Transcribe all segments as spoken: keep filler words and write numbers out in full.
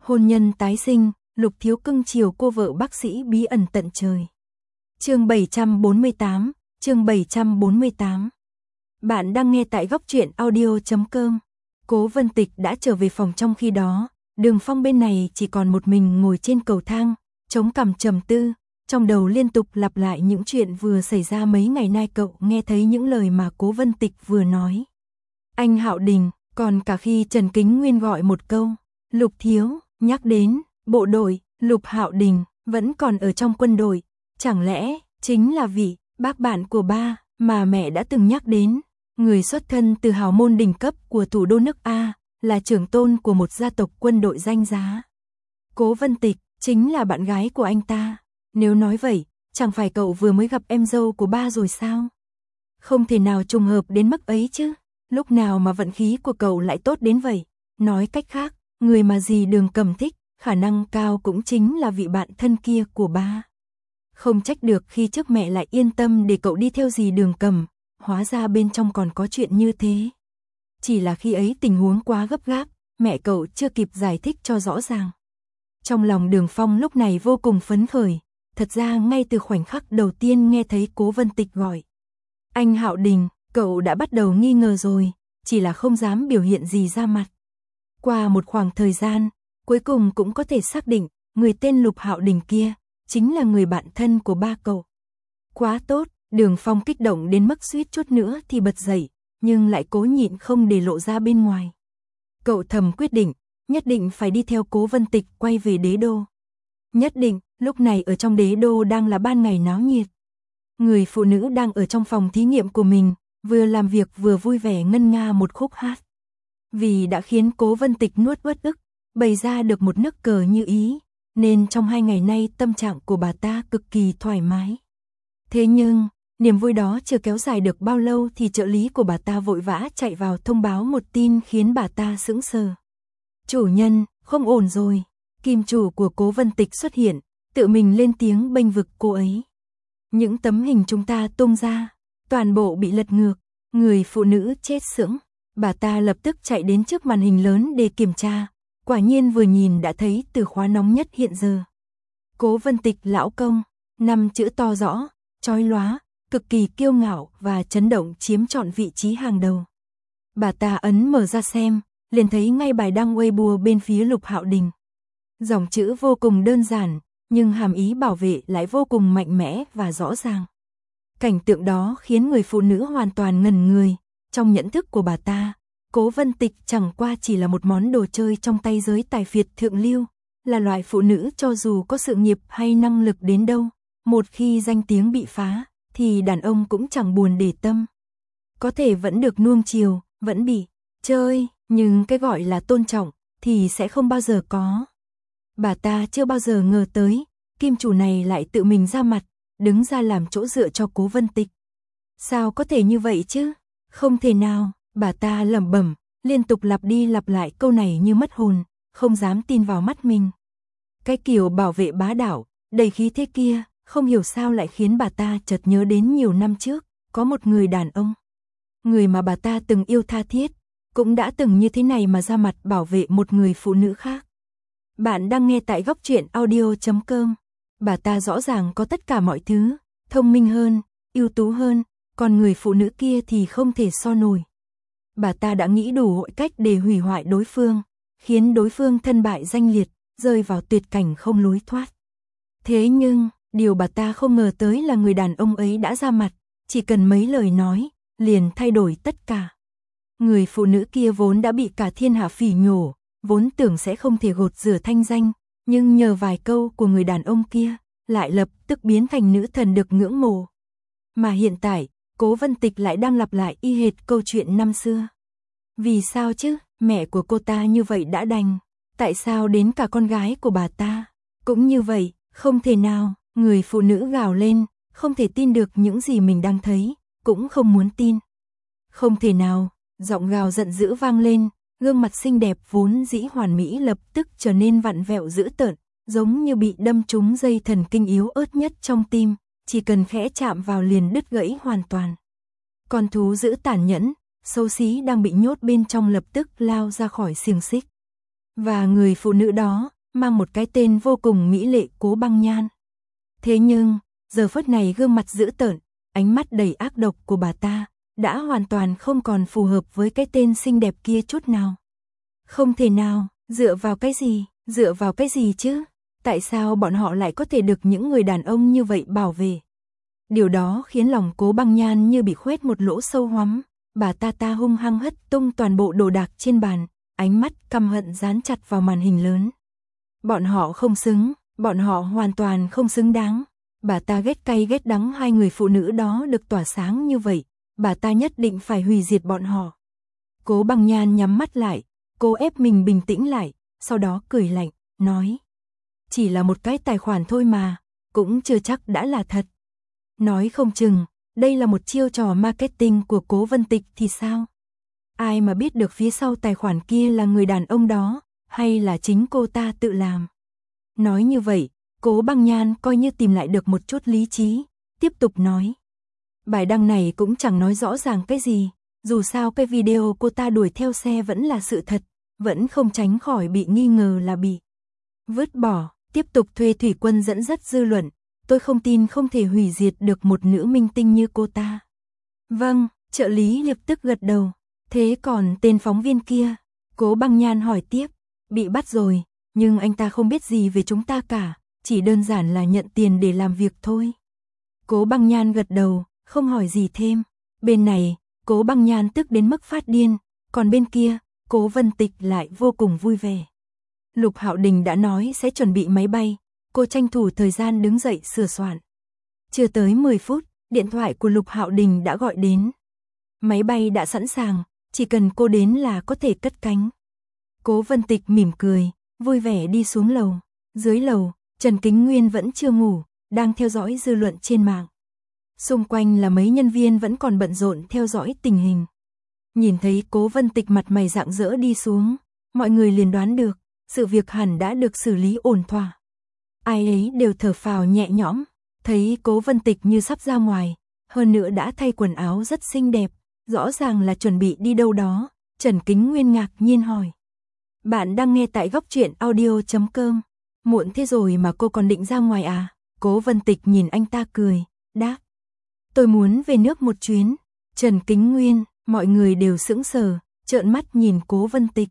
Hôn nhân tái sinh, Lục Thiếu cưng chiều cô vợ bác sĩ bí ẩn tận trời. Chương bảy trăm bốn mươi tám, chương bảy trăm bốn mươi tám. Bạn đang nghe tại góc truyện audio chấm com. Cố Vân Tịch đã trở về phòng trong khi đó, Đường Phong bên này chỉ còn một mình ngồi trên cầu thang, chống cằm trầm tư, trong đầu liên tục lặp lại những chuyện vừa xảy ra mấy ngày nay. Cậu nghe thấy những lời mà Cố Vân Tịch vừa nói. Anh Hạo Đình, còn cả khi Trần Kính Nguyên gọi một câu, Lục Thiếu, nhắc đến bộ đội, Lục Hạo Đình vẫn còn ở trong quân đội, chẳng lẽ chính là vị bác bạn của ba mà mẹ đã từng nhắc đến, người xuất thân từ hào môn đỉnh cấp của thủ đô nước A, là trưởng tôn của một gia tộc quân đội danh giá. Cố Vân Tịch chính là bạn gái của anh ta. Nếu nói vậy, chẳng phải cậu vừa mới gặp em dâu của ba rồi sao? Không thể nào trùng hợp đến mức ấy chứ. Lúc nào mà vận khí của cậu lại tốt đến vậy? Nói cách khác, người mà dì Đường Cầm thích, khả năng cao cũng chính là vị bạn thân kia của ba. Không trách được khi trước mẹ lại yên tâm để cậu đi theo dì Đường Cầm, hóa ra bên trong còn có chuyện như thế. Chỉ là khi ấy tình huống quá gấp gáp, mẹ cậu chưa kịp giải thích cho rõ ràng. Trong lòng Đường Phong lúc này vô cùng phấn khởi, thật ra ngay từ khoảnh khắc đầu tiên nghe thấy Cố Vân Tịch gọi anh Hạo Đình, cậu đã bắt đầu nghi ngờ rồi, chỉ là không dám biểu hiện gì ra mặt. Qua một khoảng thời gian, cuối cùng cũng có thể xác định, người tên Lục Hạo Đình kia, chính là người bạn thân của ba cậu. Quá tốt, Đường Phong kích động đến mức suýt chút nữa thì bật dậy, nhưng lại cố nhịn không để lộ ra bên ngoài. Cậu thầm quyết định, nhất định phải đi theo Cố Vân Tịch quay về đế đô. Nhất định, lúc này ở trong đế đô đang là ban ngày náo nhiệt. Người phụ nữ đang ở trong phòng thí nghiệm của mình, vừa làm việc vừa vui vẻ ngân nga một khúc hát. Vì đã khiến Cố Vân Tịch nuốt uất ức, bày ra được một nức cờ như ý, nên trong hai ngày nay tâm trạng của bà ta cực kỳ thoải mái. Thế nhưng, niềm vui đó chưa kéo dài được bao lâu thì trợ lý của bà ta vội vã chạy vào thông báo một tin khiến bà ta sững sờ. Chủ nhân, không ổn rồi. Kim chủ của Cố Vân Tịch xuất hiện, tự mình lên tiếng bênh vực cô ấy. Những tấm hình chúng ta tung ra, toàn bộ bị lật ngược, người phụ nữ chết sững. Bà ta lập tức chạy đến trước màn hình lớn để kiểm tra, quả nhiên vừa nhìn đã thấy từ khóa nóng nhất hiện giờ. Cố Vân Tịch lão công, năm chữ to rõ, chói lóa, cực kỳ kiêu ngạo và chấn động chiếm trọn vị trí hàng đầu. Bà ta ấn mở ra xem, liền thấy ngay bài đăng Weibo bên phía Lục Hạo Đình. Dòng chữ vô cùng đơn giản, nhưng hàm ý bảo vệ lại vô cùng mạnh mẽ và rõ ràng. Cảnh tượng đó khiến người phụ nữ hoàn toàn ngẩn người. Trong nhận thức của bà ta, Cố Vân Tịch chẳng qua chỉ là một món đồ chơi trong tay giới tài phiệt thượng lưu, là loại phụ nữ cho dù có sự nghiệp hay năng lực đến đâu, một khi danh tiếng bị phá, thì đàn ông cũng chẳng buồn để tâm. Có thể vẫn được nuông chiều, vẫn bị chơi, nhưng cái gọi là tôn trọng thì sẽ không bao giờ có. Bà ta chưa bao giờ ngờ tới, kim chủ này lại tự mình ra mặt, đứng ra làm chỗ dựa cho Cố Vân Tịch. Sao có thể như vậy chứ? Không thể nào, bà ta lẩm bẩm, liên tục lặp đi lặp lại câu này như mất hồn, không dám tin vào mắt mình. Cái kiểu bảo vệ bá đạo, đầy khí thế kia, không hiểu sao lại khiến bà ta chợt nhớ đến nhiều năm trước, có một người đàn ông. Người mà bà ta từng yêu tha thiết, cũng đã từng như thế này mà ra mặt bảo vệ một người phụ nữ khác. Bạn đang nghe tại góc truyện audio chấm com. Bà ta rõ ràng có tất cả mọi thứ, thông minh hơn, ưu tú hơn, còn người phụ nữ kia thì không thể so nổi. Bà ta đã nghĩ đủ mọi cách để hủy hoại đối phương, khiến đối phương thân bại danh liệt, rơi vào tuyệt cảnh không lối thoát. Thế nhưng, điều bà ta không ngờ tới là người đàn ông ấy đã ra mặt, chỉ cần mấy lời nói, liền thay đổi tất cả. Người phụ nữ kia vốn đã bị cả thiên hạ phỉ nhổ, vốn tưởng sẽ không thể gột rửa thanh danh, nhưng nhờ vài câu của người đàn ông kia, lại lập tức biến thành nữ thần được ngưỡng mộ. Mà hiện tại, Cố Vân Tịch lại đang lặp lại y hệt câu chuyện năm xưa. Vì sao chứ, mẹ của cô ta như vậy đã đành, tại sao đến cả con gái của bà ta cũng như vậy, không thể nào, người phụ nữ gào lên, không thể tin được những gì mình đang thấy, cũng không muốn tin. Không thể nào, giọng gào giận dữ vang lên, gương mặt xinh đẹp vốn dĩ hoàn mỹ lập tức trở nên vặn vẹo dữ tợn, giống như bị đâm trúng dây thần kinh yếu ớt nhất trong tim, chỉ cần khẽ chạm vào liền đứt gãy hoàn toàn. Con thú dữ tàn nhẫn, xấu xí đang bị nhốt bên trong lập tức lao ra khỏi xiềng xích. Và người phụ nữ đó, mang một cái tên vô cùng mỹ lệ Cố Băng Nhan. Thế nhưng, giờ phút này gương mặt dữ tợn, ánh mắt đầy ác độc của bà ta, đã hoàn toàn không còn phù hợp với cái tên xinh đẹp kia chút nào. Không thể nào, dựa vào cái gì, dựa vào cái gì chứ? Tại sao bọn họ lại có thể được những người đàn ông như vậy bảo vệ? Điều đó khiến lòng Cố Băng Nhan như bị khoét một lỗ sâu hoắm, bà ta ta hung hăng hất tung toàn bộ đồ đạc trên bàn, ánh mắt căm hận dán chặt vào màn hình lớn. Bọn họ không xứng, bọn họ hoàn toàn không xứng đáng. Bà ta ghét cay ghét đắng hai người phụ nữ đó được tỏa sáng như vậy, bà ta nhất định phải hủy diệt bọn họ. Cố Băng Nhan nhắm mắt lại, cố ép mình bình tĩnh lại, sau đó cười lạnh, nói. Chỉ là một cái tài khoản thôi mà, cũng chưa chắc đã là thật. Nói không chừng, đây là một chiêu trò marketing của Cố Vân Tịch thì sao? Ai mà biết được phía sau tài khoản kia là người đàn ông đó, hay là chính cô ta tự làm? Nói như vậy, Cố Băng Nhan coi như tìm lại được một chút lý trí, tiếp tục nói. Bài đăng này cũng chẳng nói rõ ràng cái gì, dù sao cái video cô ta đuổi theo xe vẫn là sự thật, vẫn không tránh khỏi bị nghi ngờ là bị vứt bỏ, tiếp tục thuê thủy quân dẫn dắt dư luận, tôi không tin không thể hủy diệt được một nữ minh tinh như cô ta. Vâng, trợ lý lập tức gật đầu, thế còn tên phóng viên kia? Cố Băng Nhan hỏi tiếp, bị bắt rồi, nhưng anh ta không biết gì về chúng ta cả, chỉ đơn giản là nhận tiền để làm việc thôi. Cố Băng Nhan gật đầu, không hỏi gì thêm. Bên này, Cố Băng Nhan tức đến mức phát điên, còn bên kia, Cố Vân Tịch lại vô cùng vui vẻ. Lục Hạo Đình đã nói sẽ chuẩn bị máy bay, cô tranh thủ thời gian đứng dậy sửa soạn. Chưa tới mười phút, điện thoại của Lục Hạo Đình đã gọi đến. Máy bay đã sẵn sàng, chỉ cần cô đến là có thể cất cánh. Cố Vân Tịch mỉm cười, vui vẻ đi xuống lầu. Dưới lầu, Trần Kính Nguyên vẫn chưa ngủ, đang theo dõi dư luận trên mạng. Xung quanh là mấy nhân viên vẫn còn bận rộn theo dõi tình hình. Nhìn thấy Cố Vân Tịch mặt mày rạng rỡ đi xuống, mọi người liền đoán được, sự việc hẳn đã được xử lý ổn thỏa. Ai ấy đều thở phào nhẹ nhõm, thấy Cố Vân Tịch như sắp ra ngoài, hơn nữa đã thay quần áo rất xinh đẹp, rõ ràng là chuẩn bị đi đâu đó. Trần Kính Nguyên ngạc nhiên hỏi. Bạn đang nghe tại góc truyện audio chấm com. Muộn thế rồi mà cô còn định ra ngoài à? Cố Vân Tịch nhìn anh ta cười, đáp. Tôi muốn về nước một chuyến. Trần Kính Nguyên, mọi người đều sững sờ, trợn mắt nhìn Cố Vân Tịch.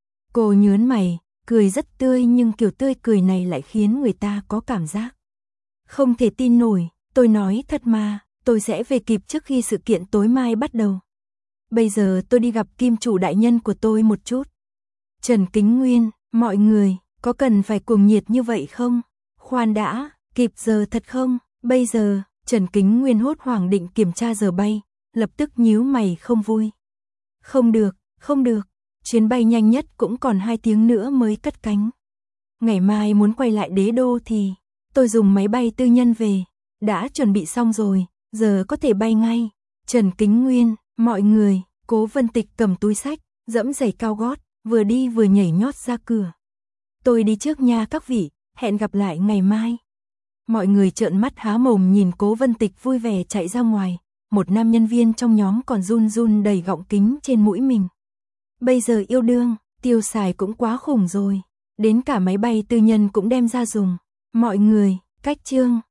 Cô nhớn mày, cười rất tươi nhưng kiểu tươi cười này lại khiến người ta có cảm giác không thể tin nổi. Tôi nói thật mà, tôi sẽ về kịp trước khi sự kiện tối mai bắt đầu. Bây giờ tôi đi gặp kim chủ đại nhân của tôi một chút. Trần Kính Nguyên, mọi người, có cần phải cuồng nhiệt như vậy không? Khoan đã, kịp giờ thật không? Bây giờ, Trần Kính Nguyên hốt hoảng định kiểm tra giờ bay, lập tức nhíu mày không vui. Không được, không được, chuyến bay nhanh nhất cũng còn hai tiếng nữa mới cất cánh. Ngày mai muốn quay lại đế đô thì, tôi dùng máy bay tư nhân về, đã chuẩn bị xong rồi, giờ có thể bay ngay. Trần Kính Nguyên, mọi người, Cố Vân Tịch cầm túi xách, dẫm giày cao gót, vừa đi vừa nhảy nhót ra cửa. Tôi đi trước nha các vị, hẹn gặp lại ngày mai. Mọi người trợn mắt há mồm nhìn Cố Vân Tịch vui vẻ chạy ra ngoài, một nam nhân viên trong nhóm còn run run đầy gọng kính trên mũi mình. Bây giờ yêu đương, tiêu xài cũng quá khủng rồi, đến cả máy bay tư nhân cũng đem ra dùng. Mọi người, cách chương.